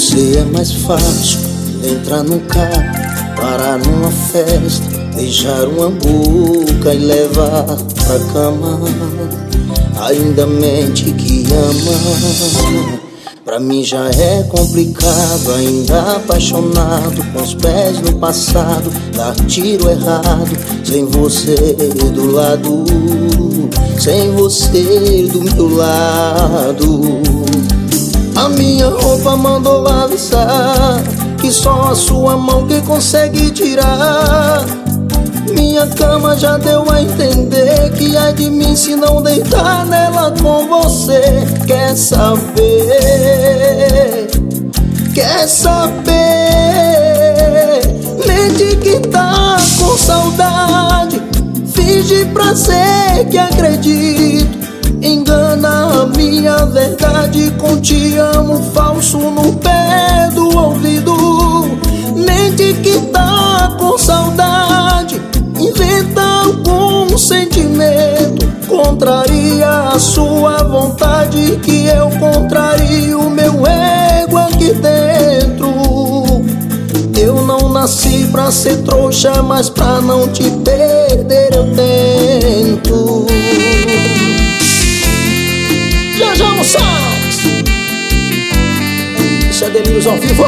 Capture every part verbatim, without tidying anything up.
você é mais fácil. Entrar num carro, parar numa festa, beijar uma boca e levar pra cama. Ainda mente que ama. Pra mim já é complicado, ainda apaixonado, com os pés no passado, dar tiro errado, sem você do lado, sem você do meu lado. A minha roupa mandou avisar que só a sua mão que consegue tirar. Minha cama já deu a entender que ai de mim se não deitar nela com você. Quer saber? Quer saber? Mente que tá com saudade, finge pra ser que acredito, engana a minha verdade com te amo falso no pé do ouvido. Mente que tá com saudade, inventa algum sentimento, contraria a sua vontade, que eu contrario o meu ego aqui dentro. Eu não nasci pra ser trouxa, mas pra não te perder eu tento. Já já Moçados, isso é Delírios ao vivo.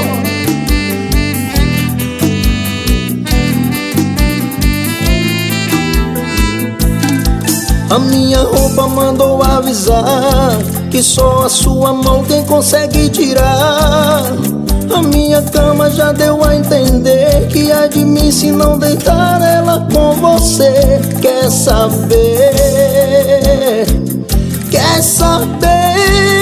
A minha roupa mandou avisar que só a sua mão quem consegue tirar. A minha cama já deu a entender que ai de mim se não deitar ela com você. Quer saber? Quer saber?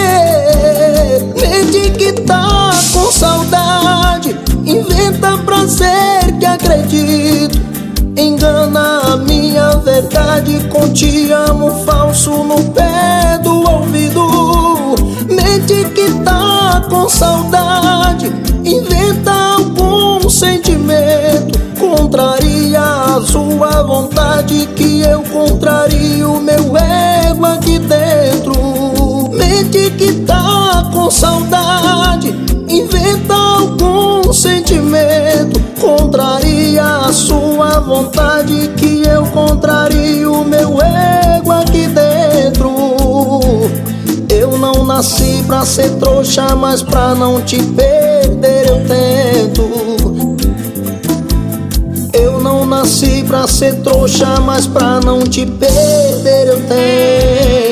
Mente que tá com saudade, inventa pra ser que acredito, engana a minha verdade com te amo falso no pé do ouvido. Mente que tá com saudade, inventa algum sentimento, contraria a sua vontade, que eu contrario o meu ego aqui dentro. Mente que tá com saudade, inventa algum sentimento, contraria a sua vontade, que eu contrario o meu ego aqui dentro. Eu não nasci pra ser trouxa, mas pra não te perder eu tento. Eu não nasci pra ser trouxa, mas pra não te perder eu tento.